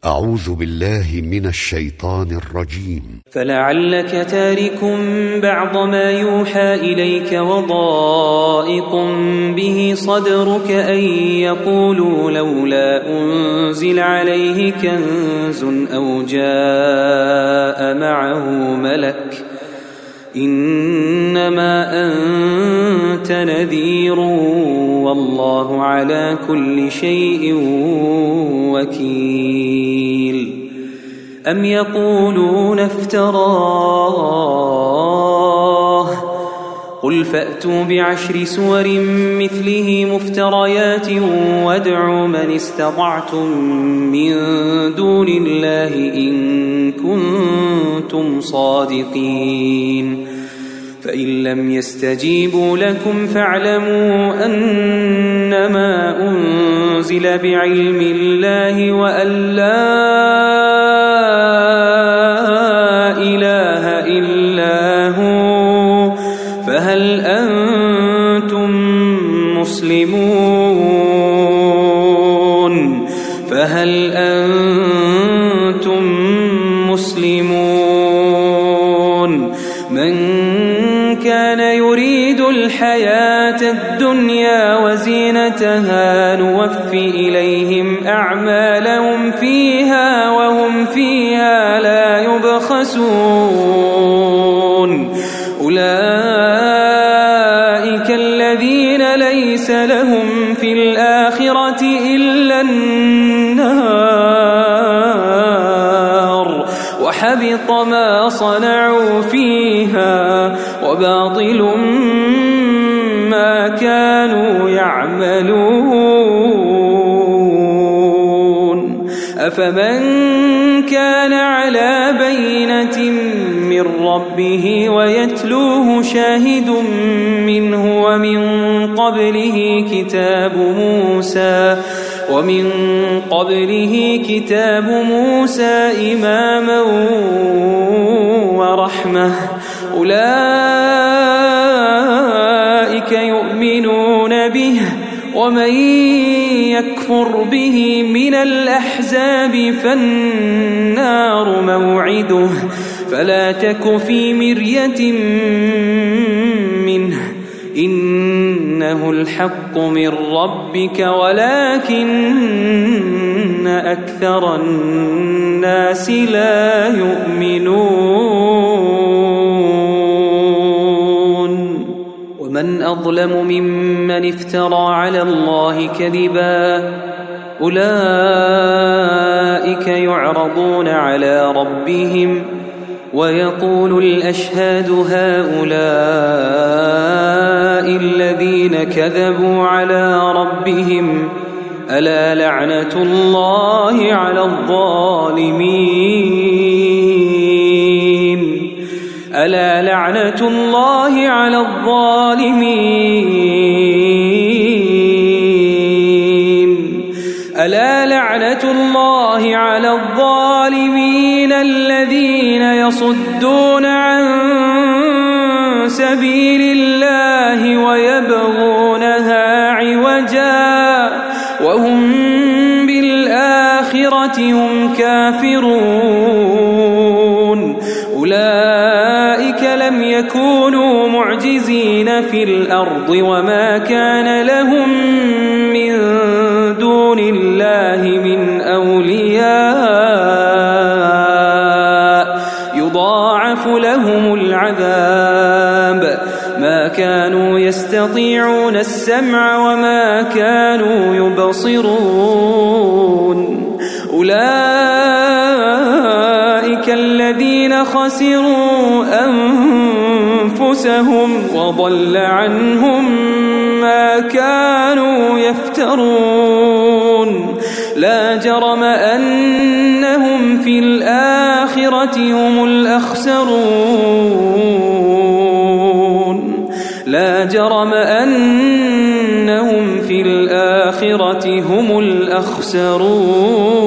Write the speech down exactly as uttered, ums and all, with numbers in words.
أعوذ بالله من الشيطان الرجيم. فلعلك تارك بعض ما يوحى إليك وضائق به صدرك أن يقولوا لولا أنزل عليه كنز أو جاء معه ملك إنما أنت نذير والله على كل شيء وكيل. أم يقولون افتراه قل فأتوا بعشر سور مثله مفتريات وادعوا من استطعتم من دون الله إن كنتم صادقين. فإن لم يستجيبوا لكم فاعلموا أنما أنزل بعلم الله وأن لا إله إلا هو فهل أنتم مسلمون فهل أنتم مسلمون من كان يريد الحياة الدنيا وزينتها نوفي إليهم أعمالهم فيها وهم فيها لا يبخسون. أولئك الذين ليس لهم في الآخرة إلا النار وحبط ما صنعوا فيها وباطل ما كانوا يعملون. أفمن كان على بينة من ربه ويتلوه شاهد منه ومن قبله كتاب موسى ومن قبله كتاب موسى إماما ورحمة أولئك يؤمنون به ومن يكفر به من الأحزاب فالنار موعده فلا تك في مرية منه إنه الحق من ربك ولكن أكثر الناس لا يؤمنون. ومن أظلم ممن افترى على الله كذبا أولئك يعرضون على ربهم ويقول الأشهاد هؤلاء الذين كذبوا على ربهم ألا لعنة الله على الظالمين ألا لعنة الله على الظالمين ألا لعنة الله على الظالمين الذين يصدون عن سبيل الله ويبغونها عوجا وهم بالآخرة هم كافرون. أولئك لم يكونوا معجزين في الأرض وما كان لهم من دون الله من أولياء يضاعف لهم العذاب ما كانوا يستطيعون السمع وما كانوا يبصرون. أولئك الذين خسروا أنفسهم وضل عنهم ما كانوا يفترون. لا جرم أنهم في الآخرة هم الأخسرون لا جرم أنهم في الآخرة هم الأخسرون.